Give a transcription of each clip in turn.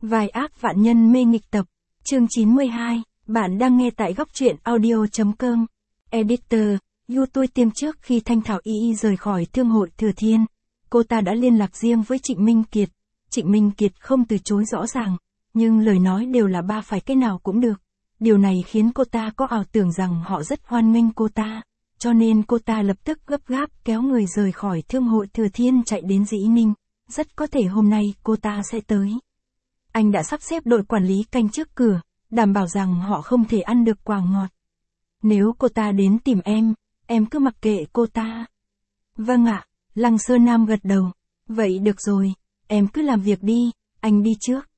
Vài ác vạn nhân mê nghịch tập, chương 92, bạn đang nghe tại góc truyện audio.com. Editor, YouTube tiêm trước khi Thanh Thảo Y rời khỏi Thương hội Thừa Thiên, cô ta đã liên lạc riêng với Trịnh Minh Kiệt. Trịnh Minh Kiệt không từ chối rõ ràng, nhưng lời nói đều là ba phải cái nào cũng được. Điều này khiến cô ta có ảo tưởng rằng họ rất hoan nghênh cô ta, cho nên cô ta lập tức gấp gáp kéo người rời khỏi Thương hội Thừa Thiên chạy đến Dĩ Ninh. Rất có thể hôm nay cô ta sẽ tới. Anh đã sắp xếp đội quản lý canh trước cửa, đảm bảo rằng họ không thể ăn được quả ngọt. Nếu cô ta đến tìm em cứ mặc kệ cô ta. Vâng ạ, Lăng Sơ Nam gật đầu. Vậy được rồi, em cứ làm việc đi, anh đi trước.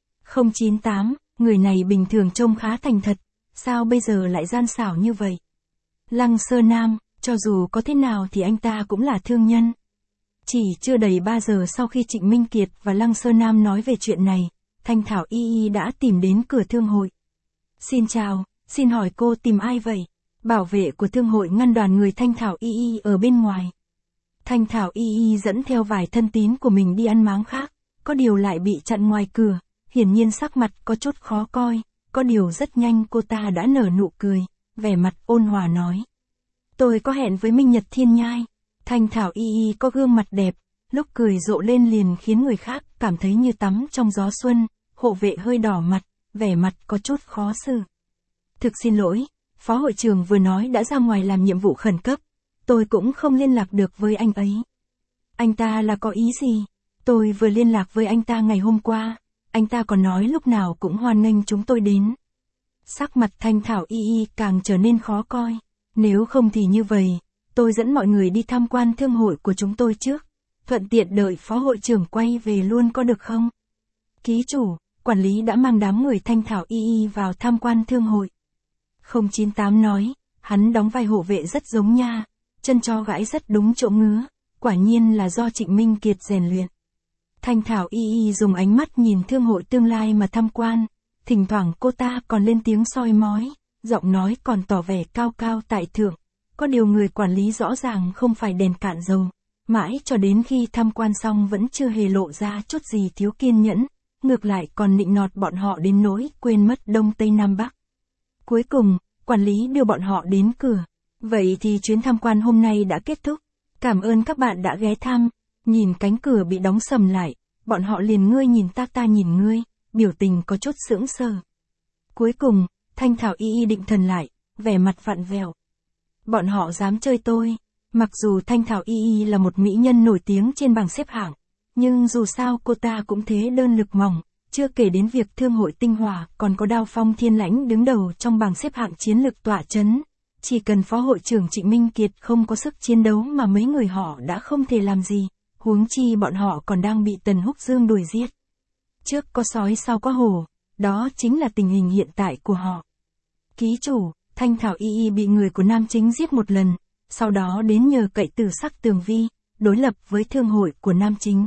098, người này bình thường trông khá thành thật, sao bây giờ lại gian xảo như vậy? Lăng Sơ Nam, cho dù có thế nào thì anh ta cũng là thương nhân. Chỉ chưa đầy 3 giờ sau khi Trịnh Minh Kiệt và Lăng Sơ Nam nói về chuyện này, Thanh Thảo Y đã tìm đến cửa thương hội. Xin chào, xin hỏi cô tìm ai vậy? Bảo vệ của thương hội ngăn đoàn người Thanh Thảo Y ở bên ngoài. Thanh Thảo Y dẫn theo vài thân tín của mình đi ăn máng khác, có điều lại bị chặn ngoài cửa, hiển nhiên sắc mặt có chút khó coi, có điều rất nhanh cô ta đã nở nụ cười, vẻ mặt ôn hòa nói. Tôi có hẹn với Minh Nhật Thiên Nhai. Thanh Thảo Y có gương mặt đẹp, lúc cười rộ lên liền khiến người khác cảm thấy như tắm trong gió xuân. Hộ vệ hơi đỏ mặt, vẻ mặt có chút khó xử. Thực xin lỗi, phó hội trưởng vừa nói đã ra ngoài làm nhiệm vụ khẩn cấp, tôi cũng không liên lạc được với anh ấy. Anh ta là có ý gì? Tôi vừa liên lạc với anh ta ngày hôm qua, anh ta còn nói lúc nào cũng hoan nghênh chúng tôi đến. Sắc mặt Thanh Thảo Y càng trở nên khó coi. Nếu không thì như vậy, tôi dẫn mọi người đi tham quan thương hội của chúng tôi trước, thuận tiện đợi phó hội trưởng quay về luôn có được không? Ký chủ, quản lý đã mang đám người Thanh Thảo Y vào tham quan thương hội. 098 nói, hắn đóng vai hộ vệ rất giống nha, chân chó gãi rất đúng chỗ ngứa, quả nhiên là do Trịnh Minh Kiệt rèn luyện. Thanh Thảo Y dùng ánh mắt nhìn thương hội tương lai mà tham quan, thỉnh thoảng cô ta còn lên tiếng soi mói, giọng nói còn tỏ vẻ cao cao tại thượng, có điều người quản lý rõ ràng không phải đèn cạn dầu, mãi cho đến khi tham quan xong vẫn chưa hề lộ ra chút gì thiếu kiên nhẫn. Ngược lại còn nịnh nọt bọn họ đến nỗi quên mất Đông Tây Nam Bắc. Cuối cùng, quản lý đưa bọn họ đến cửa. Vậy thì chuyến tham quan hôm nay đã kết thúc. Cảm ơn các bạn đã ghé thăm. Nhìn cánh cửa bị đóng sầm lại, bọn họ liền ngươi nhìn ta nhìn ngươi, biểu tình có chút sững sờ. Cuối cùng, Thanh Thảo Y định thần lại, vẻ mặt vặn vẹo. Bọn họ dám chơi tôi. Mặc dù Thanh Thảo Y là một mỹ nhân nổi tiếng trên bảng xếp hạng, nhưng dù sao cô ta cũng thế đơn lực mỏng, chưa kể đến việc thương hội tinh hòa còn có Đao Phong Thiên Lãnh đứng đầu trong bảng xếp hạng chiến lực tọa chấn. Chỉ cần phó hội trưởng Trịnh Minh Kiệt không có sức chiến đấu mà mấy người họ đã không thể làm gì, huống chi bọn họ còn đang bị Tần Húc Dương đuổi giết. Trước có sói sau có hổ, đó chính là tình hình hiện tại của họ. Ký chủ, Thanh Thảo Y bị người của Nam Chính giết một lần, sau đó đến nhờ cậy Tử Sắc Tường Vi, đối lập với thương hội của Nam Chính.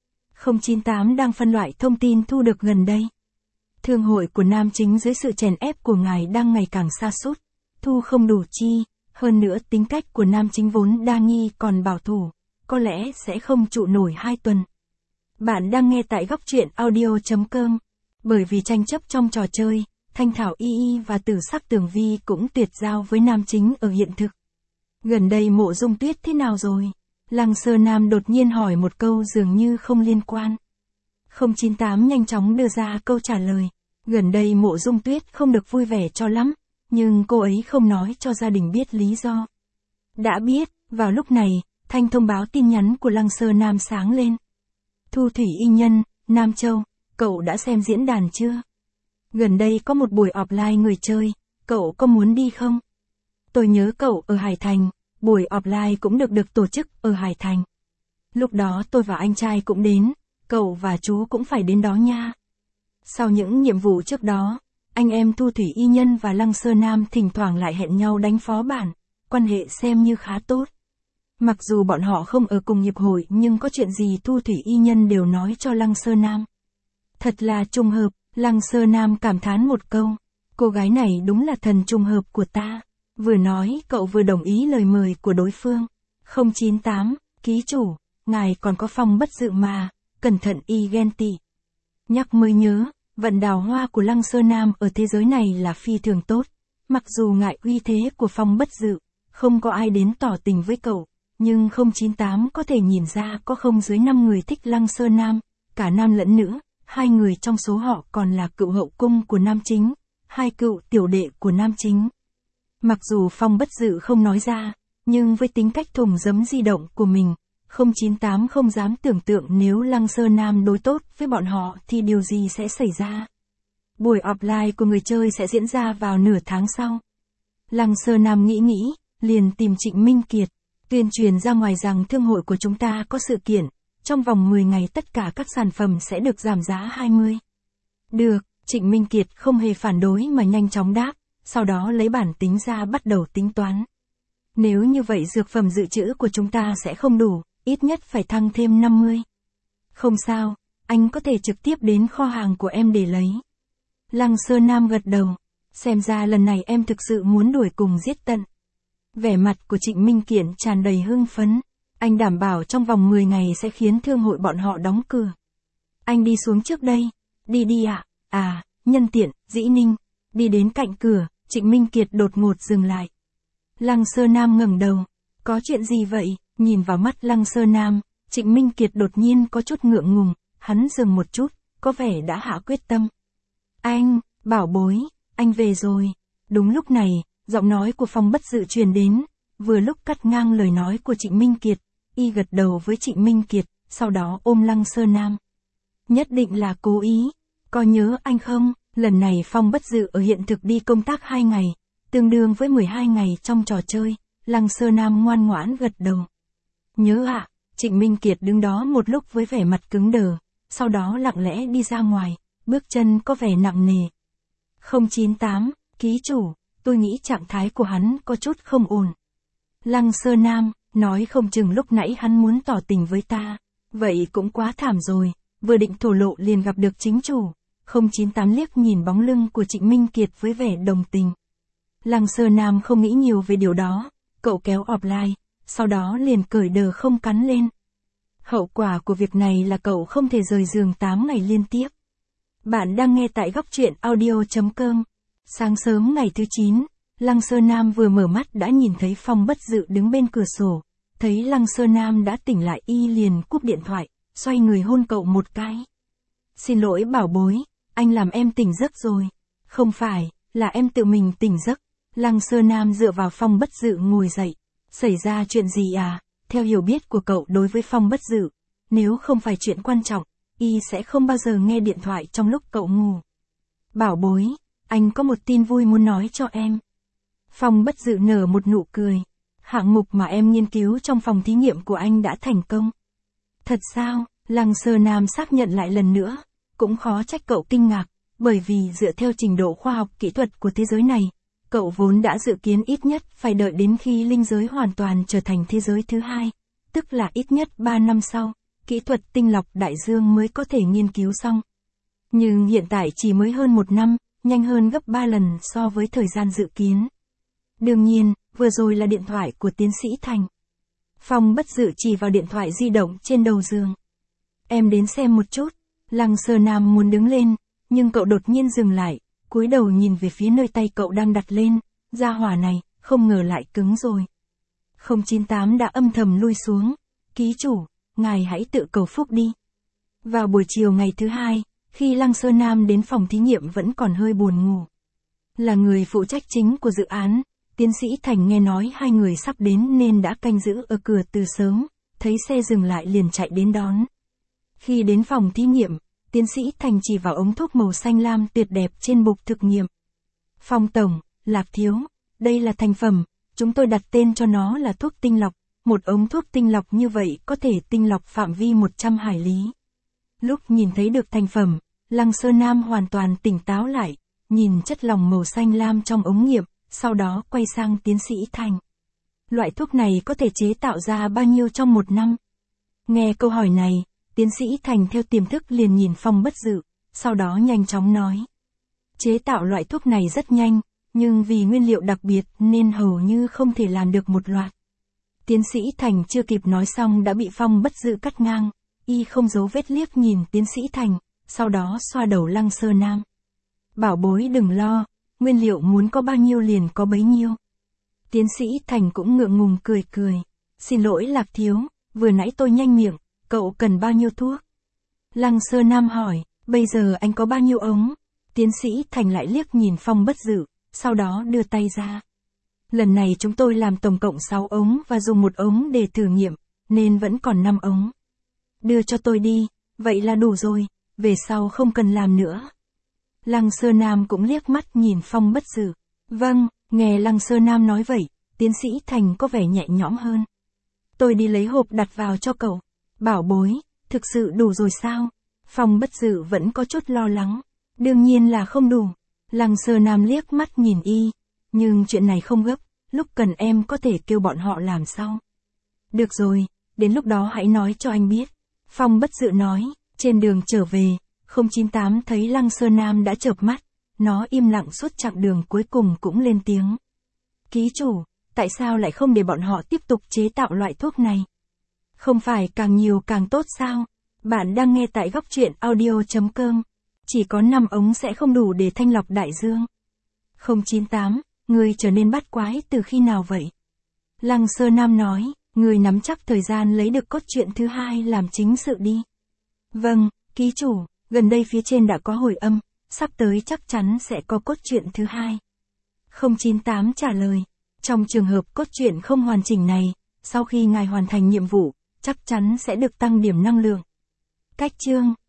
098 đang phân loại thông tin thu được gần đây. Thương hội của Nam Chính dưới sự chèn ép của ngài đang ngày càng sa sút, thu không đủ chi, hơn nữa tính cách của Nam Chính vốn đa nghi còn bảo thủ, có lẽ sẽ không trụ nổi 2 tuần. Bạn đang nghe tại góc truyện audio.com. Bởi vì tranh chấp trong trò chơi, Thanh Thảo Y và Tử Sắc Tường Vi cũng tuyệt giao với Nam Chính ở hiện thực. Gần đây Mộ Dung Tuyết thế nào rồi? Lăng Sơ Nam đột nhiên hỏi một câu dường như không liên quan. 098 nhanh chóng đưa ra câu trả lời. Gần đây Mộ Dung Tuyết không được vui vẻ cho lắm, nhưng cô ấy không nói cho gia đình biết lý do. Đã biết, vào lúc này, thanh thông báo tin nhắn của Lăng Sơ Nam sáng lên. Thu Thủy Y Nhân, Nam Châu, cậu đã xem diễn đàn chưa? Gần đây có một buổi offline người chơi, cậu có muốn đi không? Tôi nhớ cậu ở Hải Thành. Buổi offline cũng được tổ chức ở Hải Thành. Lúc đó tôi và anh trai cũng đến, cậu và chú cũng phải đến đó nha. Sau những nhiệm vụ trước đó, anh em Thu Thủy Y Nhân và Lăng Sơ Nam thỉnh thoảng lại hẹn nhau đánh phó bản, quan hệ xem như khá tốt. Mặc dù bọn họ không ở cùng hiệp hội nhưng có chuyện gì Thu Thủy Y Nhân đều nói cho Lăng Sơ Nam. Thật là trùng hợp, Lăng Sơ Nam cảm thán một câu, cô gái này đúng là thần trùng hợp của ta. Vừa nói cậu vừa đồng ý lời mời của đối phương. 098, ký chủ, ngài còn có phong bất dự mà, cẩn thận y ghen tị. Nhắc mới nhớ, vận đào hoa của Lăng Sơ Nam ở thế giới này là phi thường tốt. Mặc dù ngại uy thế của Phong Bất Dự, không có ai đến tỏ tình với cậu, nhưng 098 có thể nhìn ra có không dưới 5 người thích Lăng Sơ Nam, cả nam lẫn nữ, 2 người trong số họ còn là cựu hậu cung của nam chính, 2 cựu tiểu đệ của nam chính. Mặc dù Phong Bất Dự không nói ra, nhưng với tính cách thùng dấm di động của mình, 098 không dám tưởng tượng nếu Lăng Sơ Nam đối tốt với bọn họ thì điều gì sẽ xảy ra. Buổi offline của người chơi sẽ diễn ra vào nửa tháng sau. Lăng Sơ Nam nghĩ, liền tìm Trịnh Minh Kiệt, tuyên truyền ra ngoài rằng thương hội của chúng ta có sự kiện, trong vòng 10 ngày tất cả các sản phẩm sẽ được giảm giá 20. Được, Trịnh Minh Kiệt không hề phản đối mà nhanh chóng đáp, sau đó lấy bản tính ra bắt đầu tính toán. Nếu như vậy dược phẩm dự trữ của chúng ta sẽ không đủ, ít nhất phải tăng thêm 50. Không sao, anh có thể trực tiếp đến kho hàng của em để lấy. Lăng Sơ Nam gật đầu, xem ra lần này em thực sự muốn đuổi cùng giết tận. Vẻ mặt của Trịnh Minh Kiệt tràn đầy hưng phấn, anh đảm bảo trong vòng 10 ngày sẽ khiến thương hội bọn họ đóng cửa. Anh đi xuống trước đây, đi ạ, Nhân Tiện, Dĩ Ninh, đi đến cạnh cửa, Trịnh Minh Kiệt đột ngột dừng lại. Lăng Sơ Nam ngẩng đầu, có chuyện gì vậy? Nhìn vào mắt Lăng Sơ Nam, Trịnh Minh Kiệt đột nhiên có chút ngượng ngùng, hắn dừng một chút, có vẻ đã hạ quyết tâm. Anh, bảo bối, anh về rồi. Đúng lúc này, giọng nói của Phong Bất Dự truyền đến, vừa lúc cắt ngang lời nói của Trịnh Minh Kiệt, y gật đầu với Trịnh Minh Kiệt, sau đó ôm Lăng Sơ Nam. Nhất định là cố ý, có nhớ anh không? Lần này Phong Bất Dự ở hiện thực đi công tác 2 ngày, tương đương với 12 ngày trong trò chơi, Lăng Sơ Nam ngoan ngoãn gật đầu. Nhớ ạ, Trịnh Minh Kiệt đứng đó một lúc với vẻ mặt cứng đờ, sau đó lặng lẽ đi ra ngoài, bước chân có vẻ nặng nề. 098, ký chủ, tôi nghĩ trạng thái của hắn có chút không ổn. Lăng Sơ Nam, nói không chừng lúc nãy hắn muốn tỏ tình với ta, vậy cũng quá thảm rồi, vừa định thổ lộ liền gặp được chính chủ. 098 liếc nhìn bóng lưng của Trịnh Minh Kiệt với vẻ đồng tình. Lăng Sơ Nam không nghĩ nhiều về điều đó, cậu kéo offline, sau đó liền cởi đờ không cắn lên. Hậu quả của việc này là cậu không thể rời giường 8 ngày liên tiếp. Bạn đang nghe tại góc truyện audio.com. Sáng sớm ngày thứ 9, Lăng Sơ Nam vừa mở mắt đã nhìn thấy Phong Bất Dự đứng bên cửa sổ, thấy Lăng Sơ Nam đã tỉnh lại y liền cúp điện thoại, xoay người hôn cậu một cái. Xin lỗi bảo bối, anh làm em tỉnh giấc rồi. Không phải, là em tự mình tỉnh giấc. Lăng Sơ Nam dựa vào Phong Bất Dự ngồi dậy. Xảy ra chuyện gì à? Theo hiểu biết của cậu đối với Phong Bất Dự, nếu không phải chuyện quan trọng, y sẽ không bao giờ nghe điện thoại trong lúc cậu ngủ. Bảo bối, anh có một tin vui muốn nói cho em. Phong Bất Dự nở một nụ cười. Hạng mục mà em nghiên cứu trong phòng thí nghiệm của anh đã thành công. Thật sao? Lăng Sơ Nam xác nhận lại lần nữa. Cũng khó trách cậu kinh ngạc, bởi vì dựa theo trình độ khoa học kỹ thuật của thế giới này, cậu vốn đã dự kiến ít nhất phải đợi đến khi linh giới hoàn toàn trở thành thế giới thứ hai, tức là ít nhất 3 năm sau, kỹ thuật tinh lọc đại dương mới có thể nghiên cứu xong. Nhưng hiện tại chỉ mới hơn 1 năm, nhanh hơn gấp 3 lần so với thời gian dự kiến. Đương nhiên, vừa rồi là điện thoại của tiến sĩ Thành. Phong Bất Dự chỉ vào điện thoại di động trên đầu giường. Em đến xem một chút. Lăng Sơ Nam muốn đứng lên, nhưng cậu đột nhiên dừng lại, cúi đầu nhìn về phía nơi tay cậu đang đặt lên, gia hỏa này, không ngờ lại cứng rồi. 098 đã âm thầm lui xuống, ký chủ, ngài hãy tự cầu phúc đi. Vào buổi chiều ngày thứ 2, khi Lăng Sơ Nam đến phòng thí nghiệm vẫn còn hơi buồn ngủ. Là người phụ trách chính của dự án, tiến sĩ Thành nghe nói 2 người sắp đến nên đã canh giữ ở cửa từ sớm, thấy xe dừng lại liền chạy đến đón. Khi đến phòng thí nghiệm, tiến sĩ Thành chỉ vào ống thuốc màu xanh lam tuyệt đẹp trên bục thực nghiệm. Phong tổng, Lạp thiếu, đây là thành phẩm, chúng tôi đặt tên cho nó là thuốc tinh lọc, một ống thuốc tinh lọc như vậy có thể tinh lọc phạm vi 100 hải lý. Lúc nhìn thấy được thành phẩm, Lăng Sơ Nam hoàn toàn tỉnh táo lại, nhìn chất lỏng màu xanh lam trong ống nghiệm, sau đó quay sang tiến sĩ Thành. Loại thuốc này có thể chế tạo ra bao nhiêu trong 1 năm? Nghe câu hỏi này, tiến sĩ Thành theo tiềm thức liền nhìn Phong Bất Dự, sau đó nhanh chóng nói. Chế tạo loại thuốc này rất nhanh, nhưng vì nguyên liệu đặc biệt nên hầu như không thể làm được một loạt. Tiến sĩ Thành chưa kịp nói xong đã bị Phong Bất Dự cắt ngang, y không giấu vết liếc nhìn tiến sĩ Thành, sau đó xoa đầu Lăng Sơ Nam. Bảo bối đừng lo, nguyên liệu muốn có bao nhiêu liền có bấy nhiêu. Tiến sĩ Thành cũng ngượng ngùng cười cười. Xin lỗi Lạc thiếu, vừa nãy tôi nhanh miệng, cậu cần bao nhiêu thuốc? Lăng Sơ Nam hỏi, bây giờ anh có bao nhiêu ống? Tiến sĩ Thành lại liếc nhìn Phong Bất Dự, sau đó đưa tay ra. Lần này chúng tôi làm tổng cộng 6 ống và dùng 1 ống để thử nghiệm, nên vẫn còn 5 ống. Đưa cho tôi đi, vậy là đủ rồi, về sau không cần làm nữa. Lăng Sơ Nam cũng liếc mắt nhìn Phong Bất Dự. Vâng, nghe Lăng Sơ Nam nói vậy, tiến sĩ Thành có vẻ nhẹ nhõm hơn. Tôi đi lấy hộp đặt vào cho cậu. Bảo bối, thực sự đủ rồi sao? Phong Bất Dự vẫn có chút lo lắng. Đương nhiên là không đủ. Lăng Sơ Nam liếc mắt nhìn y. Nhưng chuyện này không gấp, lúc cần em có thể kêu bọn họ làm sau. Được rồi, đến lúc đó hãy nói cho anh biết. Phong Bất Dự nói, trên đường trở về, 098 thấy Lăng Sơ Nam đã chợp mắt. Nó im lặng suốt chặng đường cuối cùng cũng lên tiếng. Ký chủ, tại sao lại không để bọn họ tiếp tục chế tạo loại thuốc này? Không phải càng nhiều càng tốt sao? Bạn đang nghe tại góc truyện audio.com. Chỉ có 5 ống sẽ không đủ để thanh lọc đại dương. 098, người trở nên bắt quái từ khi nào vậy? Lăng Sơ Nam nói, người nắm chắc thời gian lấy được cốt truyện thứ 2 làm chính sự đi. Vâng, ký chủ, gần đây phía trên đã có hồi âm, sắp tới chắc chắn sẽ có cốt truyện thứ 2. 098 trả lời, trong trường hợp cốt truyện không hoàn chỉnh này, sau khi ngài hoàn thành nhiệm vụ, chắc chắn sẽ được tăng điểm năng lượng. Cách chương